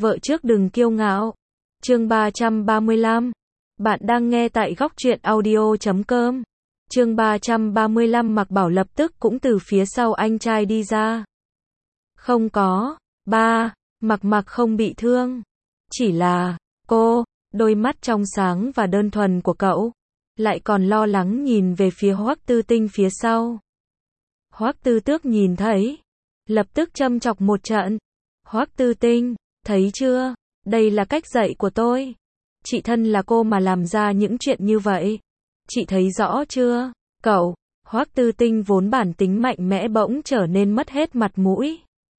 Vợ trước đừng kiêu ngạo. Chương 335. Bạn đang nghe tại góc truyện audio.com. Chương 335. Mạc Bảo lập tức cũng từ phía sau anh trai đi ra. Không có, ba, Mạc không bị thương. Chỉ là, cô, đôi mắt trong sáng và đơn thuần của cậu, lại còn lo lắng nhìn về phía Hoắc Tư Tinh phía sau. Hoắc Tư Tước nhìn thấy, lập tức châm chọc một trận. Hoắc Tư Tinh, thấy chưa, đây là cách dạy của tôi. Chị thân là cô mà làm ra những chuyện như vậy. Chị thấy rõ chưa, cậu? Hoắc Tư Tinh vốn bản tính mạnh mẽ bỗng trở nên mất hết mặt mũi.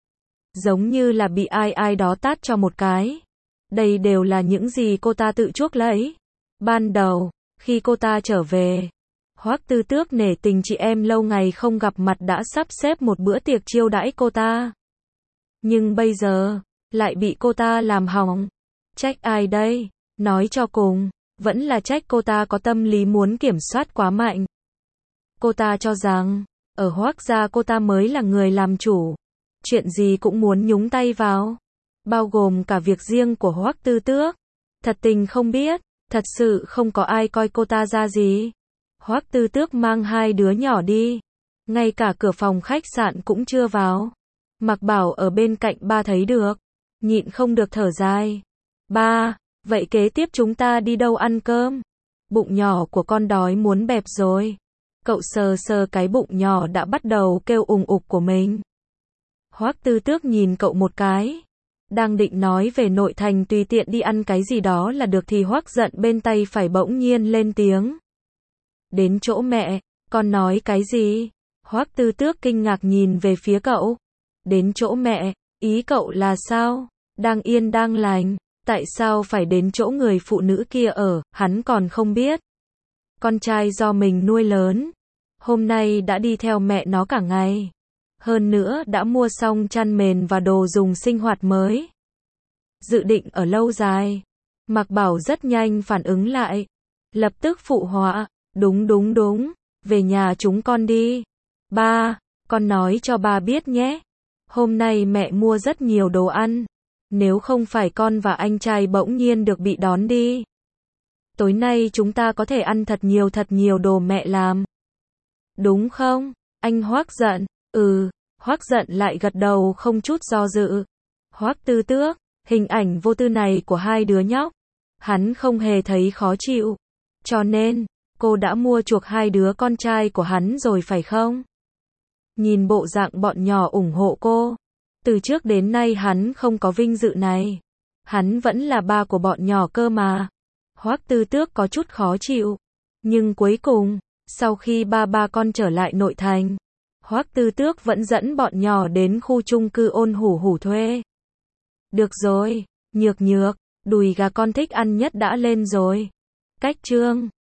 Giống như là bị ai đó tát cho một cái. Đây đều là những gì cô ta tự chuốc lấy. Ban đầu, khi cô ta trở về, Hoắc Tư Tước nể tình chị em lâu ngày không gặp mặt đã sắp xếp một bữa tiệc chiêu đãi cô ta. Nhưng bây giờ, lại bị cô ta làm hỏng. Trách ai đây? Nói cho cùng, vẫn là trách cô ta có tâm lý muốn kiểm soát quá mạnh. Cô ta cho rằng, ở Hoắc gia cô ta mới là người làm chủ. Chuyện gì cũng muốn nhúng tay vào. Bao gồm cả việc riêng của Hoắc Tư Tước. Thật tình không biết, thật sự không có ai coi cô ta ra gì. Hoắc Tư Tước mang hai đứa nhỏ đi. Ngay cả cửa phòng khách sạn cũng chưa vào. Mạc Bảo ở bên cạnh ba thấy được. Nhịn không được thở dài. Ba, vậy kế tiếp chúng ta đi đâu ăn cơm? Bụng nhỏ của con đói muốn bẹp rồi. Cậu sờ sờ cái bụng nhỏ đã bắt đầu kêu ùng ục của mình. Hoắc Tư Tước nhìn cậu một cái. Đang định nói về nội thành tùy tiện đi ăn cái gì đó là được thì Hoắc giận bên tay phải bỗng nhiên lên tiếng. Đến chỗ mẹ, con nói cái gì? Hoắc Tư Tước kinh ngạc nhìn về phía cậu. Đến chỗ mẹ, ý cậu là sao? Đang yên đang lành, tại sao phải đến chỗ người phụ nữ kia ở, hắn còn không biết. Con trai do mình nuôi lớn, hôm nay đã đi theo mẹ nó cả ngày. Hơn nữa đã mua xong chăn mền và đồ dùng sinh hoạt mới. Dự định ở lâu dài. Mạc Bảo rất nhanh phản ứng lại. Lập tức phụ họa. Đúng, về nhà chúng con đi. Ba, con nói cho ba biết nhé. Hôm nay mẹ mua rất nhiều đồ ăn. Nếu không phải con và anh trai bỗng nhiên được bị đón đi. Tối nay chúng ta có thể ăn thật nhiều đồ mẹ làm. Đúng không? Anh Hoắc giận. Hoắc giận lại gật đầu không chút do dự. Hoắc Tư Tước, hình ảnh vô tư này của hai đứa nhóc, hắn không hề thấy khó chịu. Cho nên, cô đã mua chuộc hai đứa con trai của hắn rồi phải không? Nhìn bộ dạng bọn nhỏ ủng hộ cô. Từ trước đến nay hắn không có vinh dự này. Hắn vẫn là ba của bọn nhỏ cơ mà. Hoắc Tư Tước có chút khó chịu. Nhưng cuối cùng, sau khi ba con trở lại nội thành, Hoắc Tư Tước vẫn dẫn bọn nhỏ đến khu chung cư Ôn Hủ Hủ thuê. Được rồi, nhược, đùi gà con thích ăn nhất đã lên rồi. Cách chương